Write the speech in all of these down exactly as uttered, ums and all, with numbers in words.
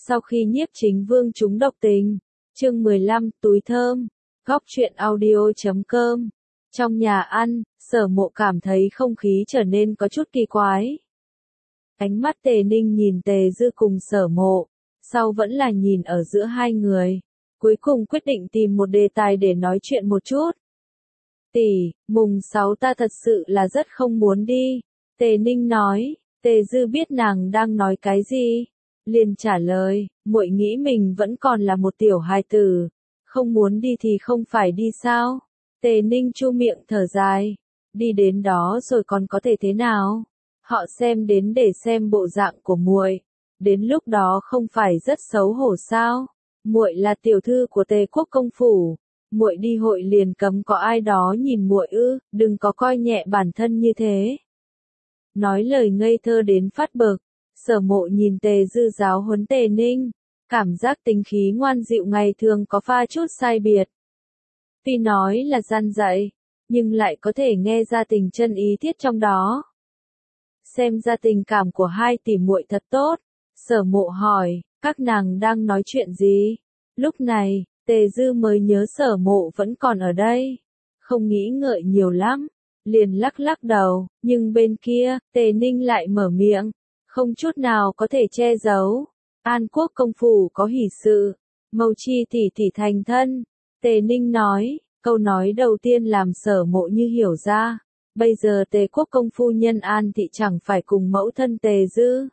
Sau khi Nhiếp Chính Vương trúng độc tình, chương mười lăm, túi thơm, góc truyện audio chấm com. Trong nhà ăn, Sở Mộ cảm thấy không khí trở nên có chút kỳ quái. Ánh mắt Tề Ninh nhìn Tề Dư cùng Sở Mộ, sau vẫn là nhìn ở giữa hai người, cuối cùng quyết định tìm một đề tài để nói chuyện một chút. Tỷ, mùng sáu ta thật sự là rất không muốn đi, Tề Ninh nói. Tề Dư biết nàng đang nói cái gì, liền trả lời, muội nghĩ mình vẫn còn là một tiểu hài tử, không muốn đi thì không phải đi sao? Tề Ninh chu miệng thở dài, đi đến đó rồi còn có thể thế nào? Họ xem đến để xem bộ dạng của muội, đến lúc đó không phải rất xấu hổ sao? Muội là tiểu thư của Tề quốc công phủ, muội đi hội liền cấm có ai đó nhìn muội ư? Đừng có coi nhẹ bản thân như thế. Nói lời ngây thơ đến phát bực, Sở Mộ nhìn Tề Dư giáo huấn Tề Ninh, cảm giác tính khí ngoan dịu ngày thường có pha chút sai biệt. Tuy nói là gian dạy, nhưng lại có thể nghe ra tình chân ý thiết trong đó. Xem ra tình cảm của hai tỷ muội thật tốt. Sở Mộ hỏi, các nàng đang nói chuyện gì? Lúc này, Tề Dư mới nhớ Sở Mộ vẫn còn ở đây, không nghĩ ngợi nhiều lắm, liền lắc lắc đầu, nhưng bên kia, Tề Ninh lại mở miệng, không chút nào có thể che giấu. An quốc công phủ có hỷ sự, Mâu Chi tỷ tỷ thành thân. Tề Ninh nói, câu nói đầu tiên làm Sở Mộ như hiểu ra, bây giờ Tề quốc công phu nhân An thị chẳng phải cùng mẫu thân Tề Dư.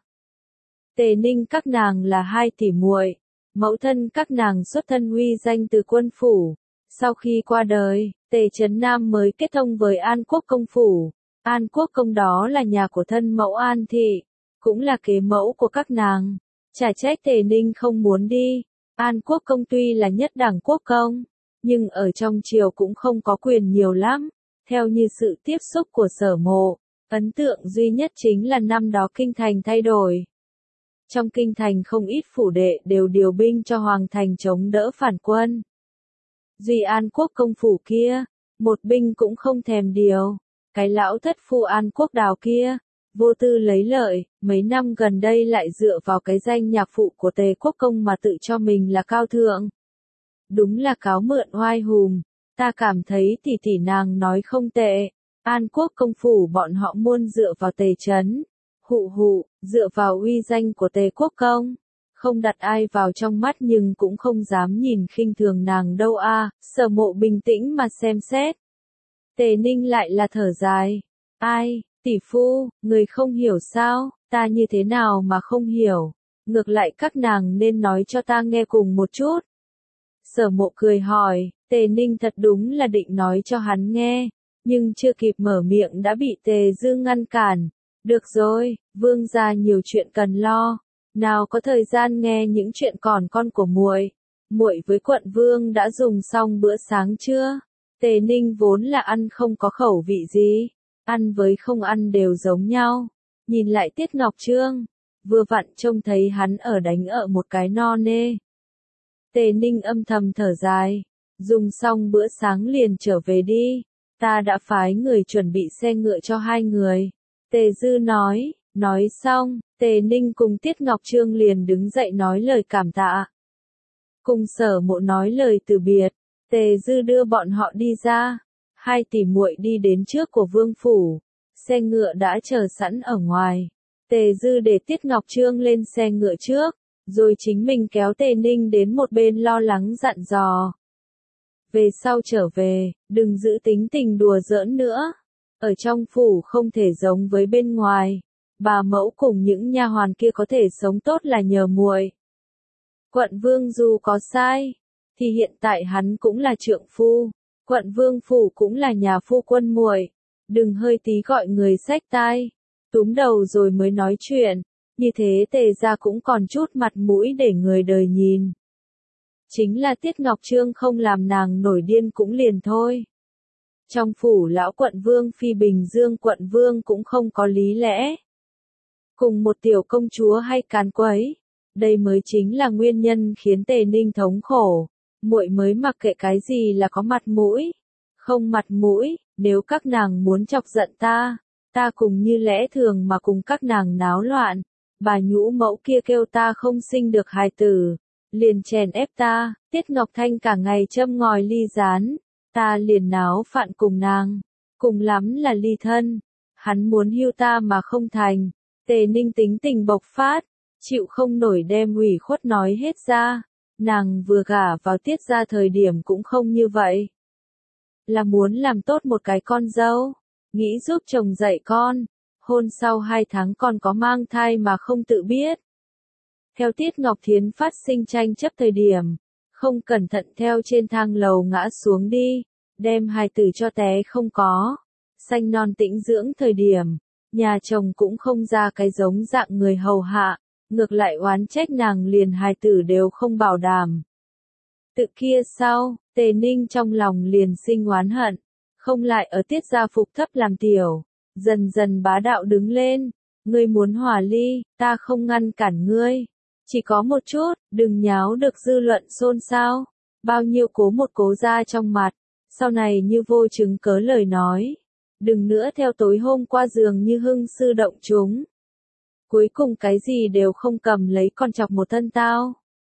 Tề Ninh các nàng là hai tỷ muội, mẫu thân các nàng xuất thân uy danh từ quân phủ. Sau khi qua đời, Tề Trấn Nam mới kết thông với An quốc công phủ. An quốc công đó là nhà của thân mẫu An thị, cũng là kế mẫu của các nàng. Chả trách Tề Ninh không muốn đi. An quốc công tuy là nhất đẳng quốc công, nhưng ở trong triều cũng không có quyền nhiều lắm. Theo như sự tiếp xúc của Sở Mộ, ấn tượng duy nhất chính là năm đó kinh thành thay đổi. Trong kinh thành không ít phủ đệ đều điều binh cho hoàng thành chống đỡ phản quân. Duy An quốc công phủ kia, một binh cũng không thèm điều. Cái lão thất phu An quốc đào kia, vô tư lấy lợi, mấy năm gần đây lại dựa vào cái danh nhạc phụ của Tề quốc công mà tự cho mình là cao thượng. Đúng là cáo mượn oai hùm, ta cảm thấy tỷ tỷ nàng nói không tệ. An quốc công phủ bọn họ muốn dựa vào Tề trấn, hụ hụ, dựa vào uy danh của Tề quốc công. Không đặt ai vào trong mắt nhưng cũng không dám nhìn khinh thường nàng đâu a. À. Sở Mộ bình tĩnh mà xem xét. Tề Ninh lại là thở dài. Ai, tỷ phu, người không hiểu sao, ta như thế nào mà không hiểu. Ngược lại các nàng nên nói cho ta nghe cùng một chút. Sở Mộ cười hỏi, Tề Ninh thật đúng là định nói cho hắn nghe, nhưng chưa kịp mở miệng đã bị Tề Dư ngăn cản. Được rồi, vương gia nhiều chuyện cần lo. Nào có thời gian nghe những chuyện còn con của muội. Muội với quận vương đã dùng xong bữa sáng chưa? Tề Ninh vốn là ăn không có khẩu vị gì, ăn với không ăn đều giống nhau. Nhìn lại Tiết Ngọc Trương, vừa vặn trông thấy hắn ở đánh ở một cái no nê. Tề Ninh âm thầm thở dài, dùng xong bữa sáng liền trở về đi. Ta đã phái người chuẩn bị xe ngựa cho hai người. Tề Dư nói, nói xong, Tề Ninh cùng Tiết Ngọc Trương liền đứng dậy nói lời cảm tạ. Cùng Sở Mộ nói lời từ biệt, Tề Dư đưa bọn họ đi ra. Hai tỷ muội đi đến trước của vương phủ, xe ngựa đã chờ sẵn ở ngoài. Tề Dư để Tiết Ngọc Trương lên xe ngựa trước, rồi chính mình kéo Tề Ninh đến một bên lo lắng dặn dò. Về sau trở về, đừng giữ tính tình đùa giỡn nữa. Ở trong phủ không thể giống với bên ngoài. Bà mẫu cùng những nha hoàn kia có thể sống tốt là nhờ muội. Quận vương dù có sai, thì hiện tại hắn cũng là trượng phu. Quận vương phủ cũng là nhà phu quân muội. Đừng hơi tí gọi người xách tai, túm đầu rồi mới nói chuyện. Như thế Tề gia cũng còn chút mặt mũi để người đời nhìn. Chính là Tiết Ngọc Trương không làm nàng nổi điên cũng liền thôi. Trong phủ lão quận vương phi Bình Dương quận vương cũng không có lý lẽ. Cùng một tiểu công chúa hay càn quấy. Đây mới chính là nguyên nhân khiến Tề Ninh thống khổ. Muội mới mặc kệ cái gì là có mặt mũi. Không mặt mũi, nếu các nàng muốn chọc giận ta, ta cùng như lẽ thường mà cùng các nàng náo loạn. bà nhũ mẫu kia kêu ta không sinh được hài tử, liền chèn ép ta, Tiết Ngọc Thanh cả ngày châm ngòi ly gián, ta liền náo phạn cùng nàng, cùng lắm là ly thân, hắn muốn hưu ta mà không thành, Tề Ninh tính tình bộc phát, chịu không nổi đem ủy khuất nói hết ra, nàng vừa gả vào Tiết ra thời điểm cũng không như vậy, là muốn làm tốt một cái con dâu, nghĩ giúp chồng dạy con, hôn sau hai tháng còn có mang thai mà không tự biết. Theo Tiết Ngọc Thiến phát sinh tranh chấp thời điểm, không cẩn thận theo trên thang lầu ngã xuống đi, đem hài tử cho té không có, sanh non tĩnh dưỡng thời điểm, nhà chồng cũng không ra cái giống dạng người hầu hạ, ngược lại oán trách nàng liền hài tử đều không bảo đảm. Tự kia sau, Tề Ninh trong lòng liền sinh oán hận, không lại ở Tiết gia phục thấp làm tiểu, dần dần bá đạo đứng lên, ngươi muốn hòa ly, ta không ngăn cản ngươi, chỉ có một chút, đừng nháo được dư luận xôn xao, bao nhiêu cố một cố ra trong mặt, sau này như vô chứng cớ lời nói, đừng nữa theo tối hôm qua giường như hưng sư động chúng. Cuối cùng cái gì đều không cầm lấy còn chọc một thân tao.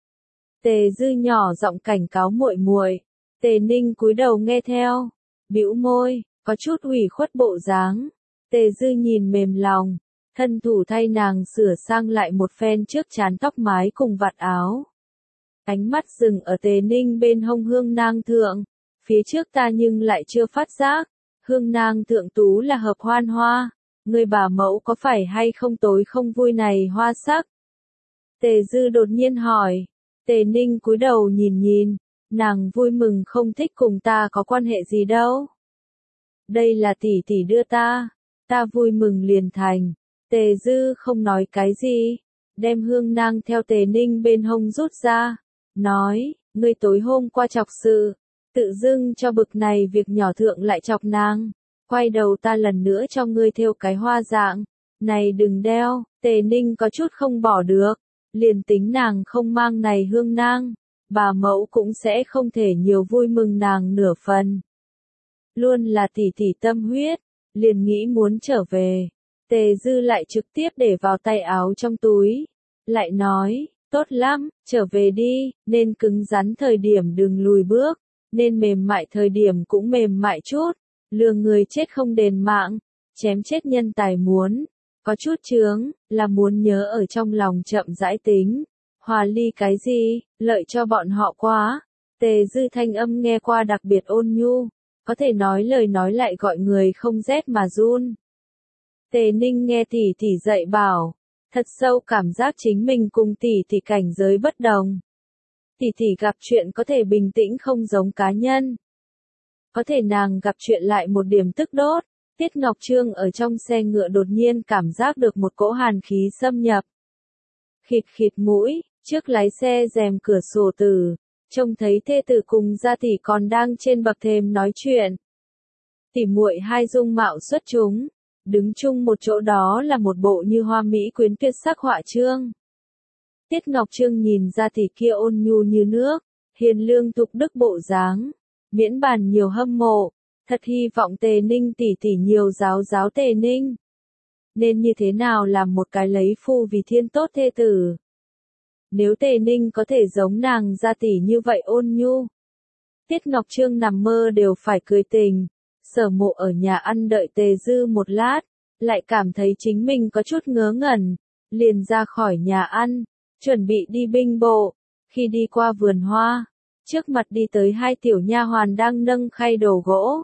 Tề Dư nhỏ giọng cảnh cáo muội muội, Tề Ninh cúi đầu nghe theo, bĩu môi, có chút ủy khuất bộ dáng. Tề Dư nhìn mềm lòng, thân thủ thay nàng sửa sang lại một phen trước chán tóc mái cùng vạt áo. Ánh mắt dừng ở Tề Ninh bên hông hương nang thượng, phía trước ta nhưng lại chưa phát giác, hương nang thượng tú là hợp hoan hoa, người bà mẫu có phải hay không tối không vui này hoa sắc? Tề Dư đột nhiên hỏi, Tề Ninh cúi đầu nhìn nhìn, nàng vui mừng không thích cùng ta có quan hệ gì đâu. Đây là tỷ tỷ đưa ta, ta vui mừng liền thành. Tề Dư không nói cái gì, đem hương nang theo Tề Ninh bên hông rút ra, nói, ngươi tối hôm qua chọc sự, tự dưng cho bực này việc nhỏ thượng lại chọc nàng, quay đầu ta lần nữa cho ngươi thêu cái hoa dạng, này đừng đeo. Tề Ninh có chút không bỏ được, liền tính nàng không mang này hương nang, bà mẫu cũng sẽ không thể nhiều vui mừng nàng nửa phần. Luôn là tỷ tỷ tâm huyết, liền nghĩ muốn trở về. Tề Dư lại trực tiếp để vào tay áo trong túi, lại nói, tốt lắm, trở về đi, nên cứng rắn thời điểm đừng lùi bước, nên mềm mại thời điểm cũng mềm mại chút, lừa người chết không đền mạng, chém chết nhân tài muốn, có chút chướng, là muốn nhớ ở trong lòng chậm rãi tính, hòa ly cái gì, lợi cho bọn họ quá. Tề Dư thanh âm nghe qua đặc biệt ôn nhu, có thể nói lời nói lại gọi người không rét mà run. Tề Ninh nghe tỷ tỷ dạy bảo, thật sâu cảm giác chính mình cùng tỷ tỷ cảnh giới bất đồng. Tỷ tỷ gặp chuyện có thể bình tĩnh không giống cá nhân. Có thể nàng gặp chuyện lại một điểm tức đốt. Tiết Ngọc Trương ở trong xe ngựa đột nhiên cảm giác được một cỗ hàn khí xâm nhập. Khịt khịt mũi, trước lái xe rèm cửa sổ tử, trông thấy thê tử cùng gia tỷ còn đang trên bậc thềm nói chuyện. Tỷ muội hai dung mạo xuất chúng, đứng chung một chỗ đó là một bộ như hoa mỹ quyến tuyệt sắc họa trương. Tiết Ngọc Trương nhìn gia tỷ kia ôn nhu như nước, hiền lương thục đức bộ dáng, miễn bàn nhiều hâm mộ, thật hy vọng Tề Ninh tỷ tỷ nhiều giáo giáo Tề Ninh. Nên như thế nào làm một cái lấy phu vì thiên tốt thê tử. Nếu Tề Ninh có thể giống nàng gia tỷ như vậy ôn nhu. Tiết Ngọc Trương nằm mơ đều phải cười tình. Sở Mộ ở nhà ăn đợi Tề Dư một lát, lại cảm thấy chính mình có chút ngớ ngẩn, liền ra khỏi nhà ăn, chuẩn bị đi binh bộ. Khi đi qua vườn hoa, trước mặt đi tới hai tiểu nha hoàn đang nâng khay đồ gỗ.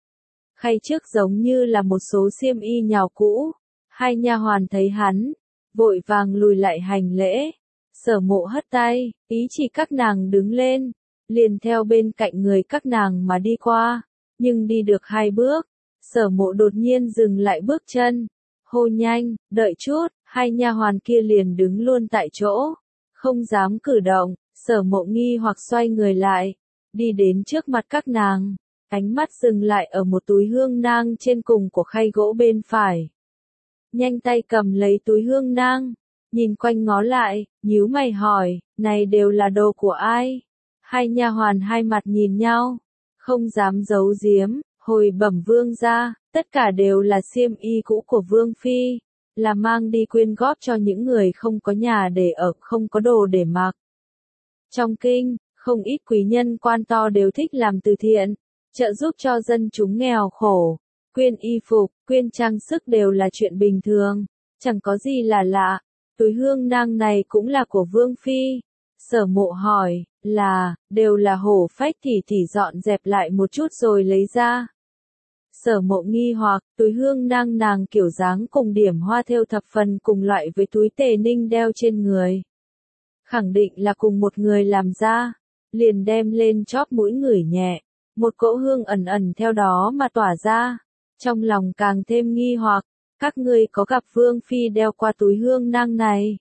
Khay trước giống như là một số xiêm y nhào cũ, hai nha hoàn thấy hắn, vội vàng lùi lại hành lễ. Sở Mộ hất tay, ý chỉ các nàng đứng lên, liền theo bên cạnh người các nàng mà đi qua. Nhưng đi được hai bước, Sở Mộ đột nhiên dừng lại bước chân, hô nhanh, đợi chút, hai nha hoàn kia liền đứng luôn tại chỗ, không dám cử động. Sở Mộ nghi hoặc xoay người lại, đi đến trước mặt các nàng, ánh mắt dừng lại ở một túi hương nang trên cùng của khay gỗ bên phải. Nhanh tay cầm lấy túi hương nang, nhìn quanh ngó lại, nhíu mày hỏi, này đều là đồ của ai? Hai nha hoàn hai mặt nhìn nhau, không dám giấu giếm, hồi bẩm vương gia, tất cả đều là xiêm y cũ của vương phi, là mang đi quyên góp cho những người không có nhà để ở, không có đồ để mặc. Trong kinh, không ít quý nhân quan to đều thích làm từ thiện, trợ giúp cho dân chúng nghèo khổ, quyên y phục, quyên trang sức đều là chuyện bình thường, chẳng có gì là lạ. Túi hương nang này cũng là của Vương Phi. Sở Mộ hỏi, là, đều là hổ phách thì thì dọn dẹp lại một chút rồi lấy ra. Sở Mộ nghi hoặc, túi hương nang nàng kiểu dáng cùng điểm hoa thêu thập phần cùng loại với túi Tề Ninh đeo trên người. Khẳng định là cùng một người làm ra, liền đem lên chóp mũi ngửi nhẹ, một cỗ hương ẩn ẩn theo đó mà tỏa ra. Trong lòng càng thêm nghi hoặc, các ngươi có gặp Vương Phi đeo qua túi hương nang này?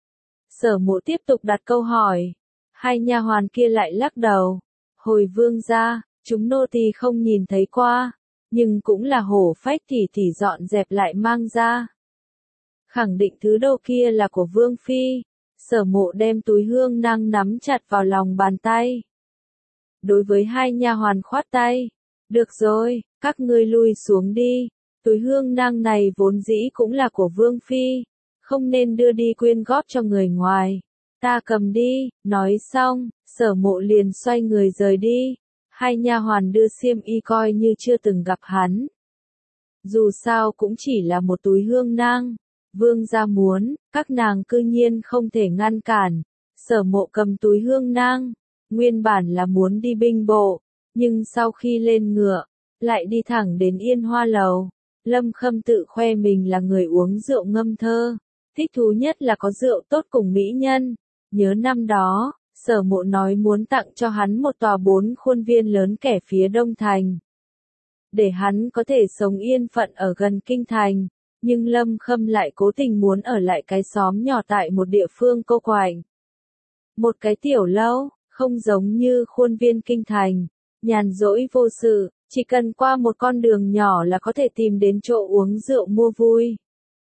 Sở Mộ tiếp tục đặt câu hỏi, hai nha hoàn kia lại lắc đầu, hồi vương gia, chúng nô tỳ không nhìn thấy qua, nhưng cũng là hổ phách thì thì dọn dẹp lại mang ra. Khẳng định thứ đồ kia là của Vương Phi. Sở Mộ đem túi hương nang nắm chặt vào lòng bàn tay. Đối với hai nha hoàn khoát tay, được rồi, các ngươi lui xuống đi, túi hương nang này vốn dĩ cũng là của Vương Phi, không nên đưa đi quyên góp cho người ngoài, ta cầm đi. Nói xong, Sở Mộ liền xoay người rời đi, hai nha hoàn đưa xiêm y coi như chưa từng gặp hắn. Dù sao cũng chỉ là một túi hương nang, vương gia muốn, các nàng cư nhiên không thể ngăn cản. Sở Mộ cầm túi hương nang, nguyên bản là muốn đi binh bộ, nhưng sau khi lên ngựa, lại đi thẳng đến Yên Hoa Lầu. Lâm Khâm tự khoe mình là người uống rượu ngâm thơ, thích thú nhất là có rượu tốt cùng mỹ nhân. Nhớ năm đó, Sở Mộ nói muốn tặng cho hắn một tòa bốn khuôn viên lớn kẻ phía đông thành, để hắn có thể sống yên phận ở gần kinh thành, nhưng Lâm Khâm lại cố tình muốn ở lại cái xóm nhỏ tại một địa phương cô quạnh. Một cái tiểu lâu, không giống như khuôn viên kinh thành, nhàn rỗi vô sự, chỉ cần qua một con đường nhỏ là có thể tìm đến chỗ uống rượu mua vui.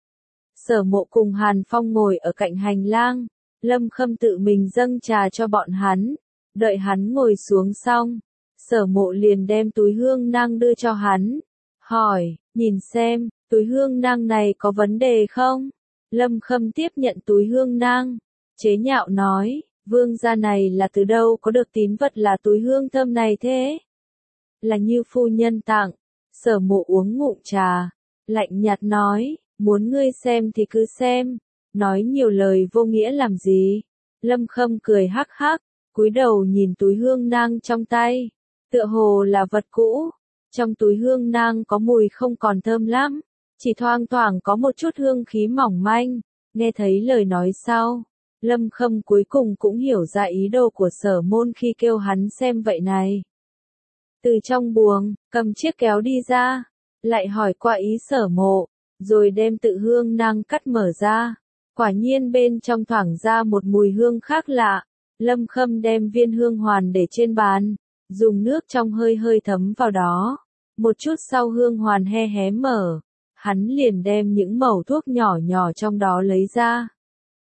Sở Mộ cùng Hàn Phong ngồi ở cạnh hành lang, Lâm Khâm tự mình dâng trà cho bọn hắn, đợi hắn ngồi xuống xong, Sở Mộ liền đem túi hương nang đưa cho hắn, hỏi, nhìn xem, túi hương nang này có vấn đề không? Lâm Khâm tiếp nhận túi hương nang, chế nhạo nói, vương gia này là từ đâu có được tín vật là túi hương thơm này thế? Là Như phu nhân tặng. Sở Mộ uống ngụm trà, lạnh nhạt nói, muốn ngươi xem thì cứ xem, nói nhiều lời vô nghĩa làm gì? Lâm Khâm cười hắc hắc, cúi đầu nhìn túi hương nang trong tay, tựa hồ là vật cũ. Trong túi hương nang có mùi không còn thơm lắm, chỉ thoang thoảng có một chút hương khí mỏng manh. Nghe thấy lời nói sau, Lâm Khâm cuối cùng cũng hiểu ra ý đồ của Sở Môn khi kêu hắn xem vậy này. Từ trong buồng, cầm chiếc kéo đi ra, lại hỏi qua ý Sở Mộ, rồi đem tự hương nang cắt mở ra. Quả nhiên bên trong thoảng ra một mùi hương khác lạ. Lâm Khâm đem viên hương hoàn để trên bàn, dùng nước trong hơi hơi thấm vào đó. Một chút sau hương hoàn he hé mở, hắn liền đem những mẩu thuốc nhỏ nhỏ trong đó lấy ra.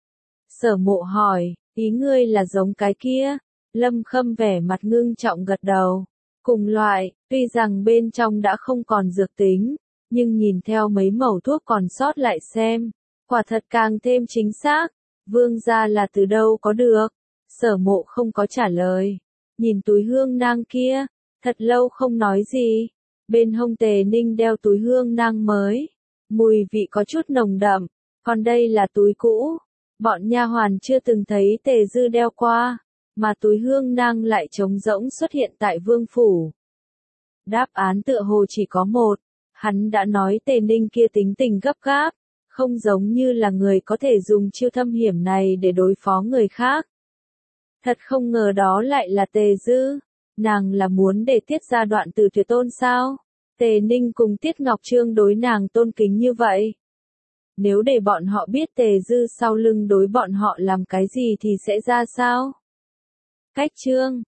Sở Mộ hỏi, ý ngươi là giống cái kia? Lâm Khâm vẻ mặt ngưng trọng gật đầu. Cùng loại, tuy rằng bên trong đã không còn dược tính, nhưng nhìn theo mấy mẩu thuốc còn sót lại xem, quả thật càng thêm chính xác. Vương gia là từ đâu có được? Sở Mộ không có trả lời, nhìn túi hương nang kia, thật lâu không nói gì. Bên hông Tề Ninh đeo túi hương nang mới, mùi vị có chút nồng đậm, còn đây là túi cũ. Bọn nha hoàn chưa từng thấy Tề Dư đeo qua, mà túi hương nang lại trống rỗng xuất hiện tại vương phủ. Đáp án tựa hồ chỉ có một, hắn đã nói Tề Ninh kia tính tình gấp gáp, không giống như là người có thể dùng chiêu thâm hiểm này để đối phó người khác. Thật không ngờ đó lại là Tề Dư, nàng là muốn để tiết ra đoạn từ tuyệt tôn sao? Tề Ninh cùng Tiết Ngọc Trương đối nàng tôn kính như vậy. Nếu để bọn họ biết Tề Dư sau lưng đối bọn họ làm cái gì thì sẽ ra sao? Cách chương